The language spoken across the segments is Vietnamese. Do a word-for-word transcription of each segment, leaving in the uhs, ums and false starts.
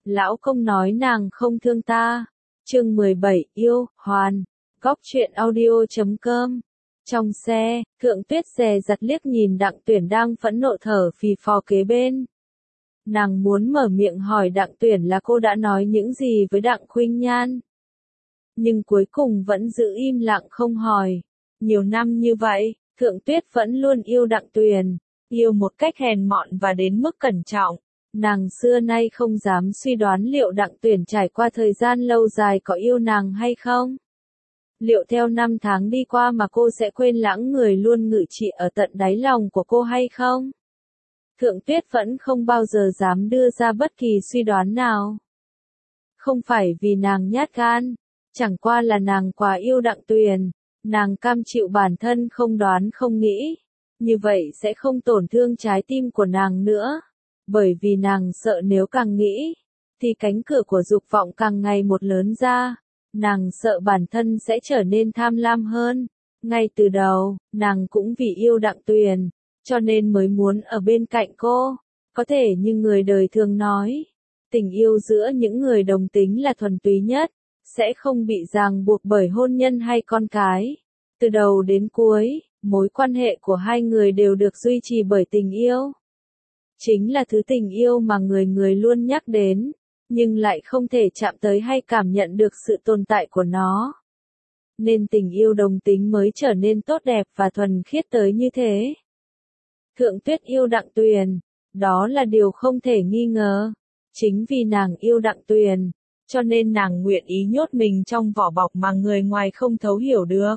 Lão công nói nàng không thương ta. Chương mười bảy, yêu, hoàn. Góc truyện audio chấm com. Trong xe, Thượng Tuyết dè dặt liếc nhìn Đặng Tuyển đang phẫn nộ thở phì phò kế bên. Nàng muốn mở miệng hỏi Đặng Tuyển là cô đã nói những gì với Đặng Khuynh Nhan. Nhưng cuối cùng vẫn giữ im lặng không hỏi. Nhiều năm như vậy, Thượng Tuyết vẫn luôn yêu Đặng Tuyển, yêu một cách hèn mọn và đến mức cẩn trọng. Nàng xưa nay không dám suy đoán liệu Đặng Tuyển trải qua thời gian lâu dài có yêu nàng hay không. Liệu theo năm tháng đi qua mà cô sẽ quên lãng người luôn ngự trị ở tận đáy lòng của cô hay không? Thượng Tuyết vẫn không bao giờ dám đưa ra bất kỳ suy đoán nào. Không phải vì nàng nhát gan, chẳng qua là nàng quá yêu Đặng Tuyển, nàng cam chịu bản thân không đoán không nghĩ. Như vậy sẽ không tổn thương trái tim của nàng nữa. Bởi vì nàng sợ nếu càng nghĩ, thì cánh cửa của dục vọng càng ngày một lớn ra. Nàng sợ bản thân sẽ trở nên tham lam hơn. Ngay từ đầu, nàng cũng vì yêu Đặng Tuyển, cho nên mới muốn ở bên cạnh cô. Có thể như người đời thường nói, tình yêu giữa những người đồng tính là thuần túy nhất, sẽ không bị ràng buộc bởi hôn nhân hay con cái. Từ đầu đến cuối, mối quan hệ của hai người đều được duy trì bởi tình yêu. Chính là thứ tình yêu mà người người luôn nhắc đến, nhưng lại không thể chạm tới hay cảm nhận được sự tồn tại của nó. Nên tình yêu đồng tính mới trở nên tốt đẹp và thuần khiết tới như thế. Thượng Tuyết yêu Đặng Tuyển, đó là điều không thể nghi ngờ. Chính vì nàng yêu Đặng Tuyển, cho nên nàng nguyện ý nhốt mình trong vỏ bọc mà người ngoài không thấu hiểu được.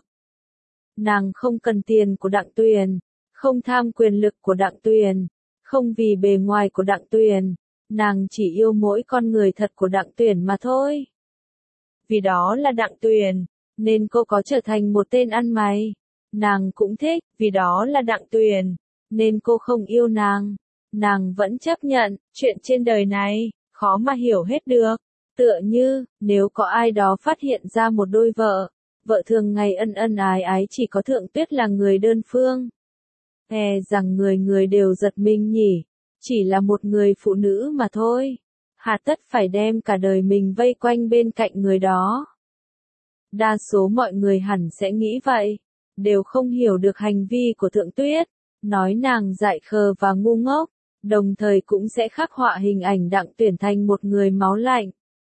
Nàng không cần tiền của Đặng Tuyển, không tham quyền lực của Đặng Tuyển, không vì bề ngoài của Đặng Tuyển, nàng chỉ yêu mỗi con người thật của Đặng Tuyển mà thôi. Vì đó là Đặng Tuyển, nên cô có trở thành một tên ăn mày. Nàng cũng thích, vì đó là Đặng Tuyển, nên cô không yêu nàng. Nàng vẫn chấp nhận, chuyện trên đời này, khó mà hiểu hết được. Tựa như, nếu có ai đó phát hiện ra một đôi vợ, vợ thường ngày ân ân ái ái chỉ có Thượng Tuyết là người đơn phương. E rằng người người đều giật mình nhỉ, chỉ là một người phụ nữ mà thôi. Hà tất phải đem cả đời mình vây quanh bên cạnh người đó. Đa số mọi người hẳn sẽ nghĩ vậy, đều không hiểu được hành vi của Thượng Tuyết, nói nàng dại khờ và ngu ngốc, đồng thời cũng sẽ khắc họa hình ảnh Đặng Tuyển thành một người máu lạnh.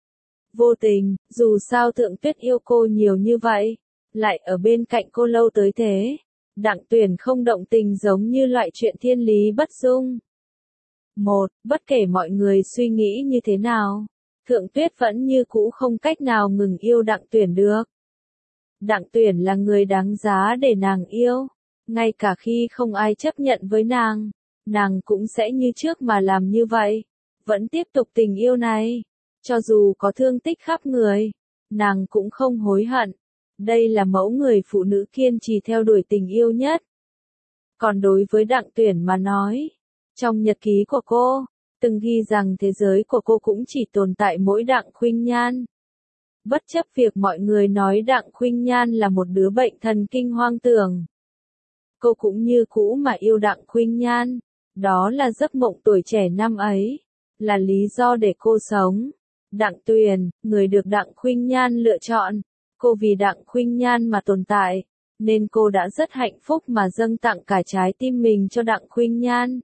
Vô tình, dù sao Thượng Tuyết yêu cô nhiều như vậy, lại ở bên cạnh cô lâu tới thế. Đặng Tuyển không động tình giống như loại chuyện thiên lý bất dung. Một, bất kể mọi người suy nghĩ như thế nào, Thượng Tuyết vẫn như cũ không cách nào ngừng yêu Đặng Tuyển được. Đặng Tuyển là người đáng giá để nàng yêu, ngay cả khi không ai chấp nhận với nàng, nàng cũng sẽ như trước mà làm như vậy, vẫn tiếp tục tình yêu này, cho dù có thương tích khắp người, nàng cũng không hối hận. Đây là mẫu người phụ nữ kiên trì theo đuổi tình yêu nhất. Còn đối với Đặng Tuyển mà nói, trong nhật ký của cô, từng ghi rằng thế giới của cô cũng chỉ tồn tại mỗi Đặng Khuynh Nhan. Bất chấp việc mọi người nói Đặng Khuynh Nhan là một đứa bệnh thần kinh hoang tưởng, cô cũng như cũ mà yêu Đặng Khuynh Nhan. Đó là giấc mộng tuổi trẻ năm ấy, là lý do để cô sống. Đặng Tuyển, người được Đặng Khuynh Nhan lựa chọn. Cô vì Đặng Khuynh Nhan mà tồn tại, nên cô đã rất hạnh phúc mà dâng tặng cả trái tim mình cho Đặng Khuynh Nhan.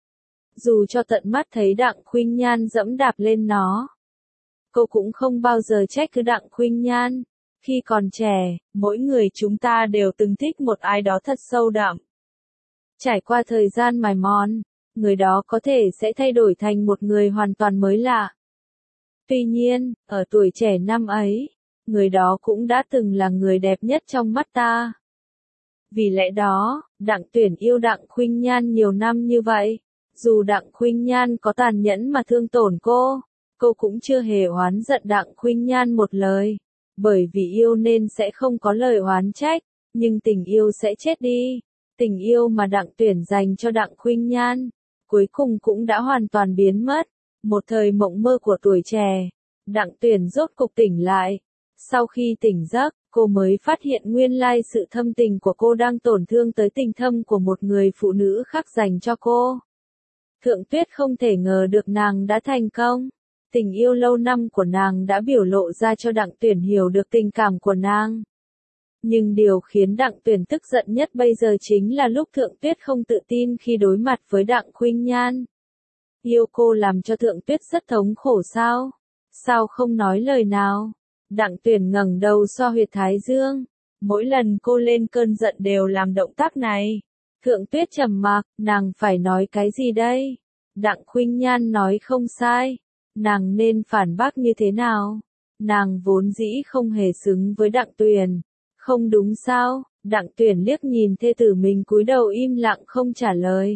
Dù cho tận mắt thấy Đặng Khuynh Nhan dẫm đạp lên nó, cô cũng không bao giờ trách cứ Đặng Khuynh Nhan. Khi còn trẻ, mỗi người chúng ta đều từng thích một ai đó thật sâu đậm. Trải qua thời gian mài mòn, người đó có thể sẽ thay đổi thành một người hoàn toàn mới lạ. Tuy nhiên, ở tuổi trẻ năm ấy, người đó cũng đã từng là người đẹp nhất trong mắt ta. Vì lẽ đó, Đặng Tuyển yêu Đặng Khuynh Nhan nhiều năm như vậy. Dù Đặng Khuynh Nhan có tàn nhẫn mà thương tổn cô, cô cũng chưa hề oán giận Đặng Khuynh Nhan một lời. Bởi vì yêu nên sẽ không có lời oán trách, nhưng tình yêu sẽ chết đi. Tình yêu mà Đặng Tuyển dành cho Đặng Khuynh Nhan, cuối cùng cũng đã hoàn toàn biến mất. Một thời mộng mơ của tuổi trẻ, Đặng Tuyển rốt cục tỉnh lại. Sau khi tỉnh giấc, cô mới phát hiện nguyên lai sự thâm tình của cô đang tổn thương tới tình thâm của một người phụ nữ khác dành cho cô. Thượng Tuyết không thể ngờ được nàng đã thành công. Tình yêu lâu năm của nàng đã biểu lộ ra cho Đặng Tuyển hiểu được tình cảm của nàng. Nhưng điều khiến Đặng Tuyển tức giận nhất bây giờ chính là lúc Thượng Tuyết không tự tin khi đối mặt với Đặng Khuynh Nhan. Yêu cô làm cho Thượng Tuyết rất thống khổ sao? Sao không nói lời nào? Đặng Tuyển ngẩng đầu xoa huyệt thái dương. Mỗi lần cô lên cơn giận đều làm động tác này. Thượng Tuyết trầm mặc, nàng phải nói cái gì đây? Đặng Khuynh Nhan nói không sai. Nàng nên phản bác như thế nào? Nàng vốn dĩ không hề xứng với Đặng Tuyển. Không đúng sao? Đặng Tuyển liếc nhìn thê tử mình cúi đầu im lặng không trả lời.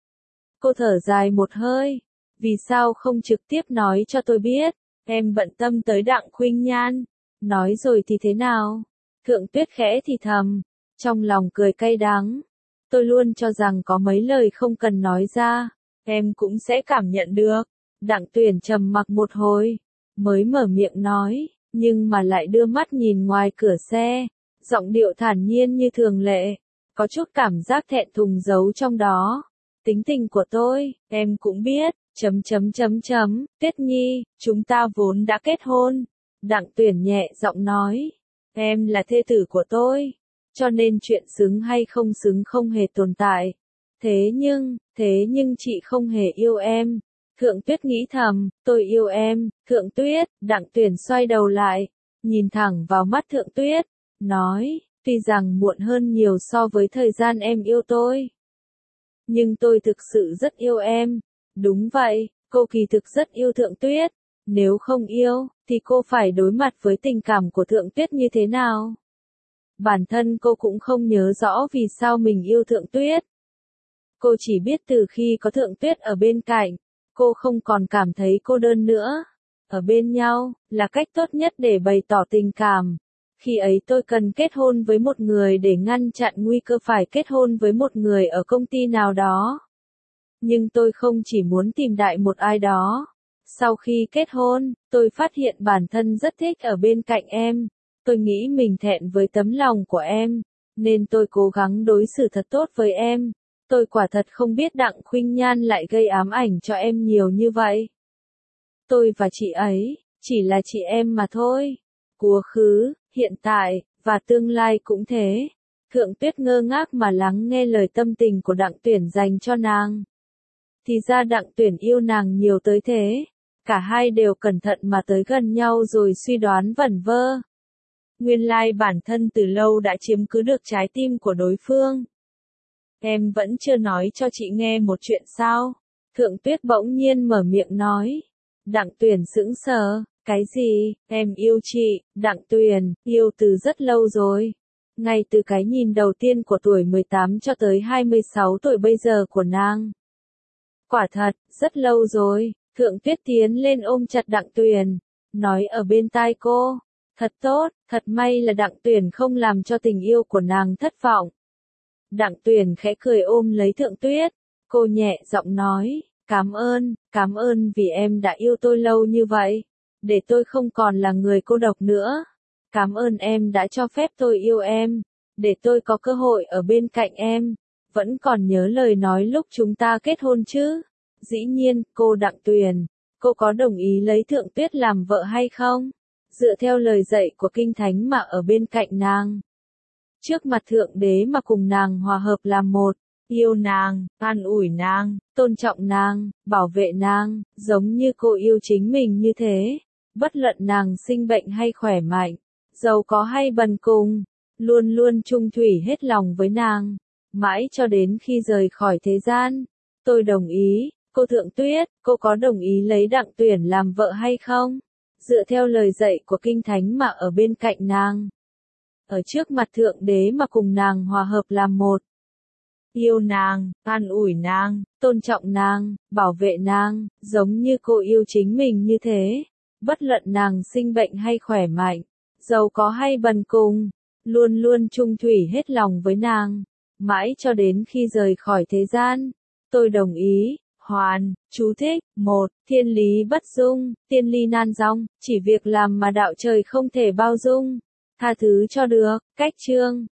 Cô thở dài một hơi. Vì sao không trực tiếp nói cho tôi biết? Em bận tâm tới Đặng Khuynh Nhan. Nói rồi thì thế nào? Thượng Tuyết khẽ thì thầm. Trong lòng cười cay đắng. Tôi luôn cho rằng có mấy lời không cần nói ra. Em cũng sẽ cảm nhận được. Đặng Tuyển trầm mặc một hồi. Mới mở miệng nói. Nhưng mà lại đưa mắt nhìn ngoài cửa xe. Giọng điệu thản nhiên như thường lệ. Có chút cảm giác thẹn thùng giấu trong đó. Tính tình của tôi, em cũng biết. Chấm chấm chấm chấm, Tuyết Nhi, chúng ta vốn đã kết hôn. Đặng Tuyển nhẹ giọng nói. Em là thê tử của tôi. Cho nên chuyện xứng hay không xứng không hề tồn tại. Thế nhưng, thế nhưng chị không hề yêu em. Thượng Tuyết nghĩ thầm, tôi yêu em. Thượng Tuyết, Đặng Tuyển xoay đầu lại. Nhìn thẳng vào mắt Thượng Tuyết. Nói, tuy rằng muộn hơn nhiều so với thời gian em yêu tôi. Nhưng tôi thực sự rất yêu em. Đúng vậy, cô kỳ thực rất yêu Thượng Tuyết. Nếu không yêu, thì cô phải đối mặt với tình cảm của Thượng Tuyết như thế nào? Bản thân cô cũng không nhớ rõ vì sao mình yêu Thượng Tuyết. Cô chỉ biết từ khi có Thượng Tuyết ở bên cạnh, cô không còn cảm thấy cô đơn nữa. Ở bên nhau, là cách tốt nhất để bày tỏ tình cảm. Khi ấy tôi cần kết hôn với một người để ngăn chặn nguy cơ phải kết hôn với một người ở công ty nào đó. Nhưng tôi không chỉ muốn tìm đại một ai đó. Sau khi kết hôn, tôi phát hiện bản thân rất thích ở bên cạnh em. Tôi nghĩ mình thẹn với tấm lòng của em, nên tôi cố gắng đối xử thật tốt với em. Tôi quả thật không biết Đặng Khuynh Nhan lại gây ám ảnh cho em nhiều như vậy. Tôi và chị ấy, chỉ là chị em mà thôi. Quá khứ, hiện tại, và tương lai cũng thế. Thượng Tuyết ngơ ngác mà lắng nghe lời tâm tình của Đặng Tuyển dành cho nàng. Thì ra Đặng Tuyển yêu nàng nhiều tới thế. Cả hai đều cẩn thận mà tới gần nhau rồi suy đoán vẩn vơ. Nguyên lai bản thân từ lâu đã chiếm cứ được trái tim của đối phương. Em vẫn chưa nói cho chị nghe một chuyện sao? Thượng Tuyết bỗng nhiên mở miệng nói. Đặng Tuyển sững sờ. Cái gì? Em yêu chị, Đặng Tuyển, yêu từ rất lâu rồi. Ngay từ cái nhìn đầu tiên của tuổi mười tám cho tới hai mươi sáu tuổi bây giờ của nàng. Quả thật, rất lâu rồi. Thượng Tuyết tiến lên ôm chặt Đặng Tuyển, nói ở bên tai cô. Thật tốt, thật may là Đặng Tuyển không làm cho tình yêu của nàng thất vọng. Đặng Tuyển khẽ cười ôm lấy Thượng Tuyết. Cô nhẹ giọng nói, cảm ơn, cảm ơn vì em đã yêu tôi lâu như vậy. Để tôi không còn là người cô độc nữa. Cảm ơn em đã cho phép tôi yêu em. Để tôi có cơ hội ở bên cạnh em. Vẫn còn nhớ lời nói lúc chúng ta kết hôn chứ? Dĩ nhiên, cô Đặng Tuyển. Cô có đồng ý lấy Thượng Tuyết làm vợ hay không? Dựa theo lời dạy của Kinh Thánh mà ở bên cạnh nàng. Trước mặt Thượng Đế mà cùng nàng hòa hợp làm một. Yêu nàng, an ủi nàng, tôn trọng nàng, bảo vệ nàng, giống như cô yêu chính mình như thế. Bất luận nàng sinh bệnh hay khỏe mạnh, giàu có hay bần cùng, luôn luôn trung thủy hết lòng với nàng, mãi cho đến khi rời khỏi thế gian. Tôi đồng ý, cô Thượng Tuyết, cô có đồng ý lấy Đặng Tuyển làm vợ hay không? Dựa theo lời dạy của Kinh Thánh mà ở bên cạnh nàng. Ở trước mặt Thượng Đế mà cùng nàng hòa hợp làm một. Yêu nàng, an ủi nàng, tôn trọng nàng, bảo vệ nàng, giống như cô yêu chính mình như thế. Bất luận nàng sinh bệnh hay khỏe mạnh, giàu có hay bần cùng, luôn luôn trung thủy hết lòng với nàng, mãi cho đến khi rời khỏi thế gian. Tôi đồng ý. Hoàn, chú thích, một, thiên lý bất dung, tiên ly nan dong, chỉ việc làm mà đạo trời không thể bao dung. Tha thứ cho được, cách chương.